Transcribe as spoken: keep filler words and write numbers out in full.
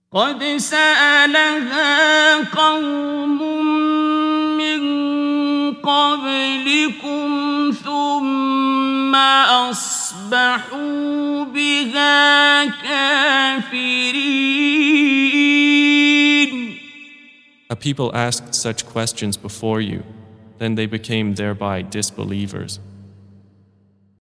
قد سألها قوم من قبلكم ثم أصبحوا بها كافرين. A people asked such questions before you, then they became thereby disbelievers.